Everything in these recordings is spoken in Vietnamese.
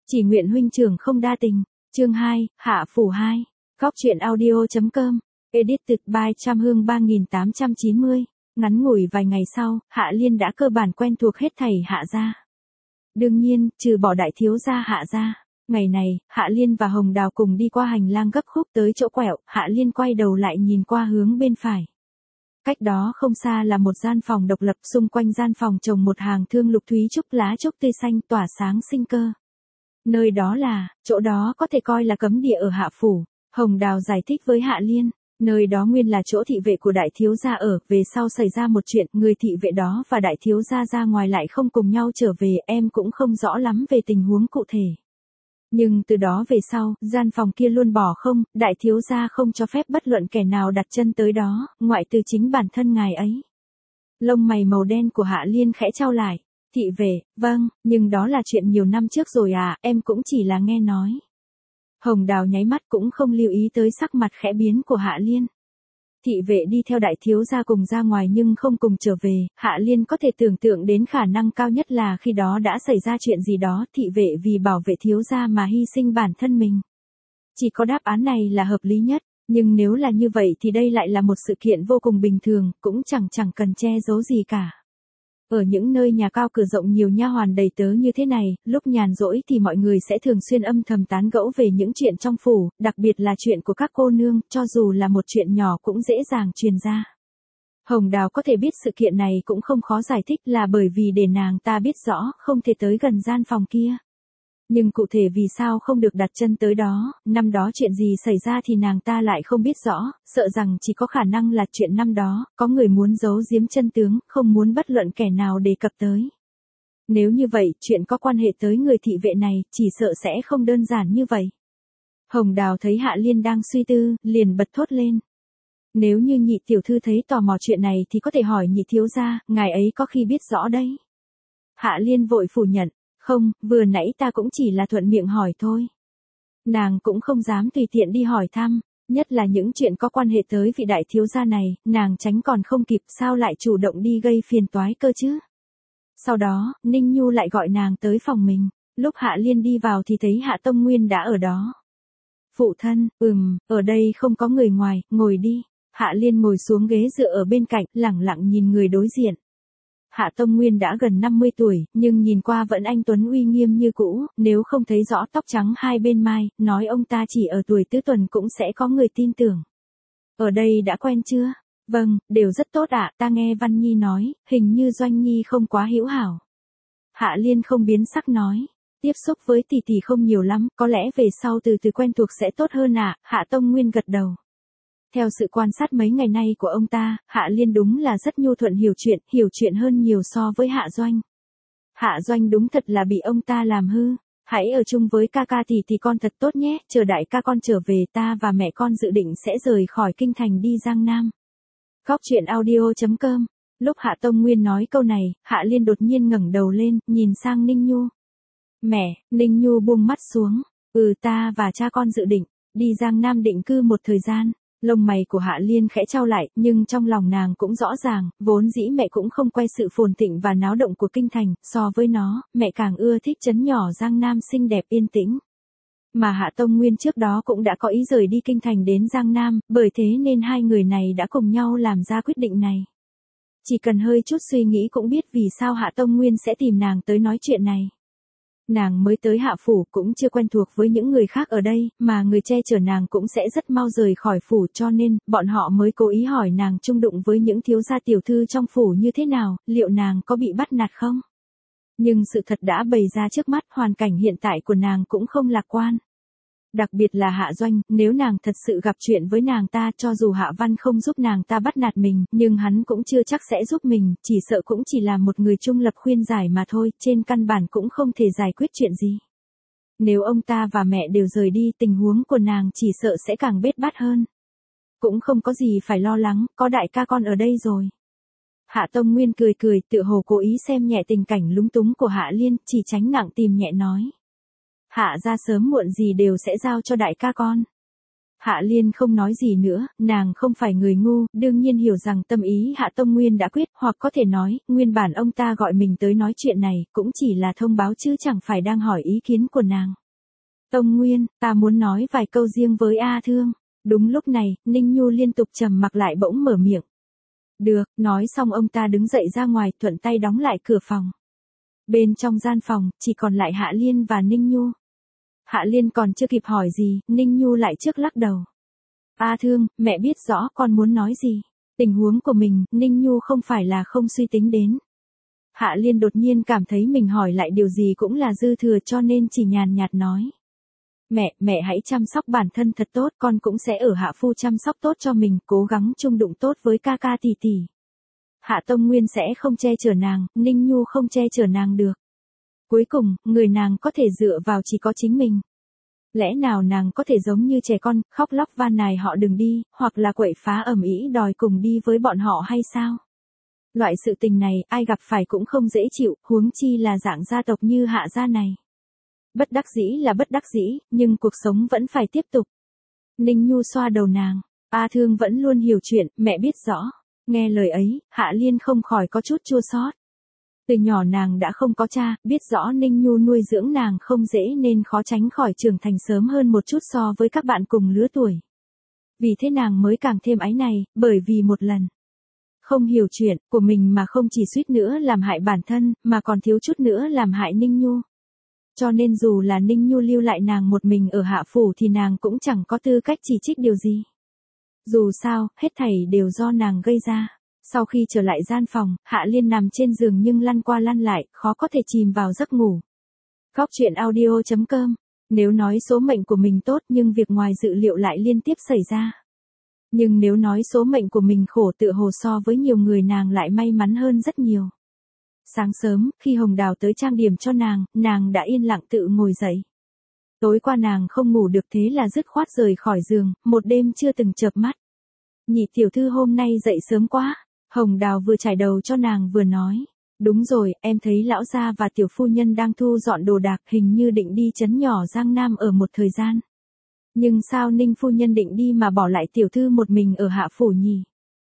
Chỉ nguyện huynh trưởng không đa tình. Chương 2, Hạ Phủ 2. Góc truyện audio.com. Edited by Trăm Hương 3890. Ngắn ngủi vài ngày sau, Hạ Liên đã cơ bản quen thuộc hết thảy Hạ gia. Đương nhiên, trừ bỏ đại thiếu gia Hạ gia. Ngày này, Hạ Liên và Hồng Đào cùng đi qua hành lang gấp khúc tới chỗ quẹo, Hạ Liên quay đầu lại nhìn qua hướng bên phải. Cách đó không xa là một gian phòng độc lập, xung quanh gian phòng trồng một hàng thương lục thúy trúc lá trúc tươi xanh tỏa sáng sinh cơ. Nơi đó là, chỗ đó có thể coi là cấm địa ở Hạ Phủ. Hồng Đào giải thích với Hạ Liên, nơi đó nguyên là chỗ thị vệ của đại thiếu gia ở, về sau xảy ra một chuyện, người thị vệ đó và đại thiếu gia ra ngoài lại không cùng nhau trở về, em cũng không rõ lắm về tình huống cụ thể. Nhưng từ đó về sau, gian phòng kia luôn bỏ không, đại thiếu gia không cho phép bất luận kẻ nào đặt chân tới đó, ngoại trừ chính bản thân ngài ấy. Lông mày màu đen của Hạ Liên khẽ chau lại. Thị vệ, vâng, nhưng đó là chuyện nhiều năm trước rồi à, em cũng chỉ là nghe nói. Hồng Đào nháy mắt cũng không lưu ý tới sắc mặt khẽ biến của Hạ Liên. Thị vệ đi theo đại thiếu gia cùng ra ngoài nhưng không cùng trở về, Hạ Liên có thể tưởng tượng đến khả năng cao nhất là khi đó đã xảy ra chuyện gì đó, thị vệ vì bảo vệ thiếu gia mà hy sinh bản thân mình. Chỉ có đáp án này là hợp lý nhất, nhưng nếu là như vậy thì đây lại là một sự kiện vô cùng bình thường, cũng chẳng cần che giấu gì cả. Ở những nơi nhà cao cửa rộng nhiều nha hoàn đầy tớ như thế này, lúc nhàn rỗi thì mọi người sẽ thường xuyên âm thầm tán gẫu về những chuyện trong phủ, đặc biệt là chuyện của các cô nương, cho dù là một chuyện nhỏ cũng dễ dàng truyền ra. Hồng Đào có thể biết sự kiện này cũng không khó giải thích là bởi vì để nàng ta biết rõ không thể tới gần gian phòng kia. Nhưng cụ thể vì sao không được đặt chân tới đó, năm đó chuyện gì xảy ra thì nàng ta lại không biết rõ, sợ rằng chỉ có khả năng là chuyện năm đó, có người muốn giấu giếm chân tướng, không muốn bất luận kẻ nào đề cập tới. Nếu như vậy, chuyện có quan hệ tới người thị vệ này, chỉ sợ sẽ không đơn giản như vậy. Hồng Đào thấy Hạ Liên đang suy tư, liền bật thốt lên. Nếu như nhị tiểu thư thấy tò mò chuyện này thì có thể hỏi nhị thiếu gia, ngài ấy có khi biết rõ đấy. Hạ Liên vội phủ nhận. Không, vừa nãy ta cũng chỉ là thuận miệng hỏi thôi. Nàng cũng không dám tùy tiện đi hỏi thăm, nhất là những chuyện có quan hệ tới vị đại thiếu gia này, nàng tránh còn không kịp, sao lại chủ động đi gây phiền toái cơ chứ. Sau đó, Ninh Nhu lại gọi nàng tới phòng mình, lúc Hạ Liên đi vào thì thấy Hạ Tông Nguyên đã ở đó. Phụ thân, ở đây không có người ngoài, ngồi đi. Hạ Liên ngồi xuống ghế dựa ở bên cạnh, lẳng lặng nhìn người đối diện. Hạ Tông Nguyên đã gần 50 tuổi, nhưng nhìn qua vẫn anh tuấn uy nghiêm như cũ, nếu không thấy rõ tóc trắng hai bên mai, nói ông ta chỉ ở tuổi tứ tuần cũng sẽ có người tin tưởng. Ở đây đã quen chưa? Vâng, đều rất tốt ạ, ta nghe Văn Nhi nói, hình như Doanh Nhi không quá hữu hảo. Hạ Liên không biến sắc nói, tiếp xúc với tỷ tỷ không nhiều lắm, có lẽ về sau từ từ quen thuộc sẽ tốt hơn ạ, Hạ Tông Nguyên gật đầu. Theo sự quan sát mấy ngày nay của ông ta, Hạ Liên đúng là rất nhu thuận hiểu chuyện hơn nhiều so với Hạ Doanh. Hạ Doanh đúng thật là bị ông ta làm hư. Hãy ở chung với ca ca thì con thật tốt nhé, chờ đại ca con trở về ta và mẹ con dự định sẽ rời khỏi kinh thành đi Giang Nam. Góc truyện audio.com. Lúc Hạ Tông Nguyên nói câu này, Hạ Liên đột nhiên ngẩng đầu lên, nhìn sang Ninh Nhu. Mẹ, Ninh Nhu buông mắt xuống. Ta và cha con dự định đi Giang Nam định cư một thời gian. Lông mày của Hạ Liên khẽ chau lại, nhưng trong lòng nàng cũng rõ ràng, vốn dĩ mẹ cũng không quen sự phồn thịnh và náo động của kinh thành, so với nó, mẹ càng ưa thích trấn nhỏ Giang Nam xinh đẹp yên tĩnh. Mà Hạ Tông Nguyên trước đó cũng đã có ý rời đi kinh thành đến Giang Nam, bởi thế nên hai người này đã cùng nhau làm ra quyết định này. Chỉ cần hơi chút suy nghĩ cũng biết vì sao Hạ Tông Nguyên sẽ tìm nàng tới nói chuyện này. Nàng mới tới Hạ Phủ cũng chưa quen thuộc với những người khác ở đây, mà người che chở nàng cũng sẽ rất mau rời khỏi phủ cho nên, bọn họ mới cố ý hỏi nàng chung đụng với những thiếu gia tiểu thư trong phủ như thế nào, liệu nàng có bị bắt nạt không? Nhưng sự thật đã bày ra trước mắt, hoàn cảnh hiện tại của nàng cũng không lạc quan. Đặc biệt là Hạ Doanh, nếu nàng thật sự gặp chuyện với nàng ta, cho dù Hạ Văn không giúp nàng ta bắt nạt mình, nhưng hắn cũng chưa chắc sẽ giúp mình, chỉ sợ cũng chỉ là một người trung lập khuyên giải mà thôi, trên căn bản cũng không thể giải quyết chuyện gì. Nếu ông ta và mẹ đều rời đi, tình huống của nàng chỉ sợ sẽ càng bết bát hơn. Cũng không có gì phải lo lắng, có đại ca con ở đây rồi. Hạ Tông Nguyên cười, tự hồ cố ý xem nhẹ tình cảnh lúng túng của Hạ Liên, chỉ tránh nặng tìm nhẹ nói. Hạ ra sớm muộn gì đều sẽ giao cho đại ca con. Hạ Liên không nói gì nữa, nàng không phải người ngu, đương nhiên hiểu rằng tâm ý Hạ Tông Nguyên đã quyết, hoặc có thể nói, nguyên bản ông ta gọi mình tới nói chuyện này, cũng chỉ là thông báo chứ chẳng phải đang hỏi ý kiến của nàng. Tông Nguyên, ta muốn nói vài câu riêng với A Thương. Đúng lúc này, Ninh Nhu liên tục trầm mặc lại bỗng mở miệng. Được, nói xong ông ta đứng dậy ra ngoài, thuận tay đóng lại cửa phòng. Bên trong gian phòng, chỉ còn lại Hạ Liên và Ninh Nhu. Hạ Liên còn chưa kịp hỏi gì, Ninh Nhu lại trước lắc đầu. A Thương, mẹ biết rõ con muốn nói gì. Tình huống của mình, Ninh Nhu không phải là không suy tính đến. Hạ Liên đột nhiên cảm thấy mình hỏi lại điều gì cũng là dư thừa cho nên chỉ nhàn nhạt nói. Mẹ hãy chăm sóc bản thân thật tốt, con cũng sẽ ở Hạ Phu chăm sóc tốt cho mình, cố gắng chung đụng tốt với ca ca tỷ tỷ. Hạ Tông Nguyên sẽ không che chở nàng, Ninh Nhu không che chở nàng được. Cuối cùng, người nàng có thể dựa vào chỉ có chính mình. Lẽ nào nàng có thể giống như trẻ con, khóc lóc van nài họ đừng đi, hoặc là quậy phá ầm ĩ đòi cùng đi với bọn họ hay sao? Loại sự tình này, ai gặp phải cũng không dễ chịu, huống chi là dạng gia tộc như Hạ gia này. Bất đắc dĩ là bất đắc dĩ, nhưng cuộc sống vẫn phải tiếp tục. Ninh Nhu xoa đầu nàng. A Thương vẫn luôn hiểu chuyện, mẹ biết rõ. Nghe lời ấy, Hạ Liên không khỏi có chút chua xót. Từ nhỏ nàng đã không có cha, biết rõ Ninh Nhu nuôi dưỡng nàng không dễ nên khó tránh khỏi trưởng thành sớm hơn một chút so với các bạn cùng lứa tuổi. Vì thế nàng mới càng thêm áy này, bởi vì một lần. Không hiểu chuyện của mình mà không chỉ suýt nữa làm hại bản thân, mà còn thiếu chút nữa làm hại Ninh Nhu. Cho nên dù là Ninh Nhu lưu lại nàng một mình ở Hạ Phủ thì nàng cũng chẳng có tư cách chỉ trích điều gì. Dù sao, hết thảy đều do nàng gây ra. Sau khi trở lại gian phòng, Hạ Liên nằm trên giường nhưng lăn qua lăn lại, khó có thể chìm vào giấc ngủ. Góc truyện audio.com. Nếu nói số mệnh của mình tốt nhưng việc ngoài dự liệu lại liên tiếp xảy ra. Nhưng nếu nói số mệnh của mình khổ tựa hồ so với nhiều người nàng lại may mắn hơn rất nhiều. Sáng sớm, khi Hồng Đào tới trang điểm cho nàng đã yên lặng tự ngồi dậy. Tối qua nàng không ngủ được thế là dứt khoát rời khỏi giường, một đêm chưa từng chợp mắt. Nhị tiểu thư hôm nay dậy sớm quá. Hồng Đào vừa trải đầu cho nàng vừa nói. Đúng rồi, em thấy lão gia và tiểu phu nhân đang thu dọn đồ đạc, hình như định đi trấn nhỏ Giang Nam ở một thời gian. Nhưng sao Ninh phu nhân định đi mà bỏ lại tiểu thư một mình ở Hạ Phủ nhỉ?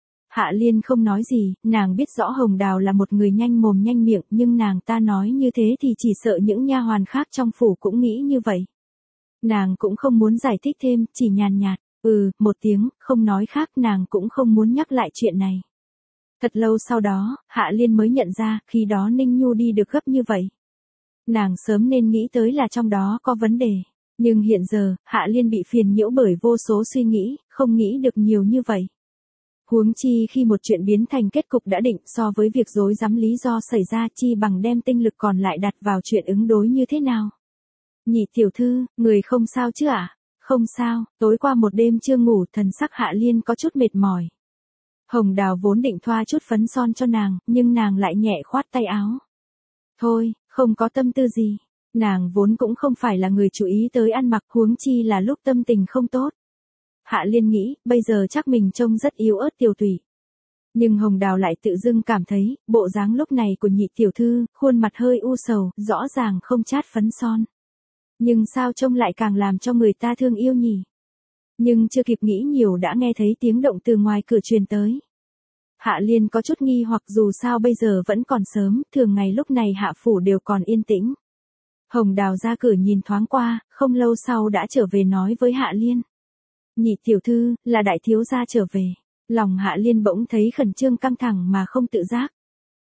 Hạ Liên không nói gì, nàng biết rõ Hồng Đào là một người nhanh mồm nhanh miệng, nhưng nàng ta nói như thế thì chỉ sợ những nha hoàn khác trong phủ cũng nghĩ như vậy. Nàng cũng không muốn giải thích thêm, chỉ nhàn nhạt, một tiếng, không nói khác, nàng cũng không muốn nhắc lại chuyện này. Thật lâu sau đó, Hạ Liên mới nhận ra, khi đó Ninh Nhu đi được gấp như vậy. Nàng sớm nên nghĩ tới là trong đó có vấn đề. Nhưng hiện giờ, Hạ Liên bị phiền nhiễu bởi vô số suy nghĩ, không nghĩ được nhiều như vậy. Huống chi khi một chuyện biến thành kết cục đã định, so với việc rối rắm lý do xảy ra, chi bằng đem tinh lực còn lại đặt vào chuyện ứng đối như thế nào. Nhị tiểu thư, người không sao chứ ạ? Không sao, tối qua một đêm chưa ngủ, thần sắc Hạ Liên có chút mệt mỏi. Hồng Đào vốn định thoa chút phấn son cho nàng, nhưng nàng lại nhẹ khoát tay áo. Thôi, không có tâm tư gì. Nàng vốn cũng không phải là người chú ý tới ăn mặc, huống chi là lúc tâm tình không tốt. Hạ Liên nghĩ, bây giờ chắc mình trông rất yếu ớt tiều tụy. Nhưng Hồng Đào lại tự dưng cảm thấy, bộ dáng lúc này của nhị tiểu thư, khuôn mặt hơi u sầu, rõ ràng không chát phấn son. Nhưng sao trông lại càng làm cho người ta thương yêu nhỉ? Nhưng chưa kịp nghĩ nhiều đã nghe thấy tiếng động từ ngoài cửa truyền tới. Hạ Liên có chút nghi hoặc, dù sao bây giờ vẫn còn sớm, thường ngày lúc này Hạ Phủ đều còn yên tĩnh. Hồng Đào ra cửa nhìn thoáng qua, không lâu sau đã trở về nói với Hạ Liên. Nhị tiểu thư, là đại thiếu gia trở về. Lòng Hạ Liên bỗng thấy khẩn trương căng thẳng mà không tự giác.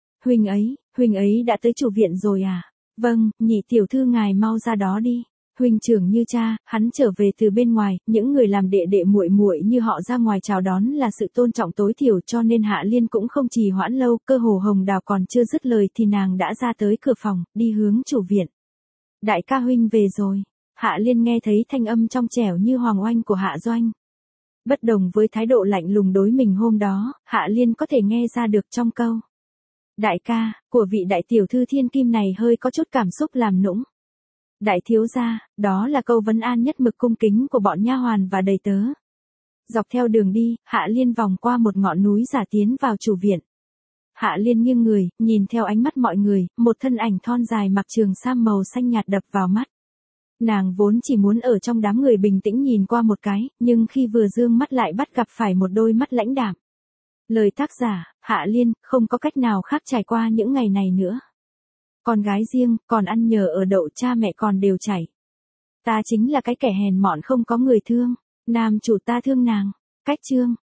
Huynh ấy đã tới chủ viện rồi à? Vâng, nhị tiểu thư ngài mau ra đó đi. Huynh trưởng như cha, hắn trở về từ bên ngoài, những người làm đệ đệ muội muội như họ ra ngoài chào đón là sự tôn trọng tối thiểu, cho nên Hạ Liên cũng không trì hoãn lâu, cơ hồ Hồng Đào còn chưa dứt lời thì nàng đã ra tới cửa phòng, đi hướng chủ viện. Đại ca huynh về rồi. Hạ Liên nghe thấy thanh âm trong trẻo như hoàng oanh của Hạ Doanh. Bất đồng với thái độ lạnh lùng đối mình hôm đó, Hạ Liên có thể nghe ra được trong câu. Đại ca, của vị đại tiểu thư thiên kim này hơi có chút cảm xúc làm nũng. Đại thiếu gia, đó là câu vấn an nhất mực cung kính của bọn nha hoàn và đầy tớ. Dọc theo đường đi, Hạ Liên vòng qua một ngọn núi giả tiến vào chủ viện. Hạ Liên nghiêng người, nhìn theo ánh mắt mọi người, một thân ảnh thon dài mặc trường sam màu xanh nhạt đập vào mắt. Nàng vốn chỉ muốn ở trong đám người bình tĩnh nhìn qua một cái, nhưng khi vừa dương mắt lại bắt gặp phải một đôi mắt lãnh đạm. Lời tác giả, Hạ Liên, không có cách nào khác trải qua những ngày này nữa. Con gái riêng, còn ăn nhờ ở đậu, cha mẹ còn đều chảy. Ta chính là cái kẻ hèn mọn không có người thương, nam chủ ta thương nàng. Cách chương.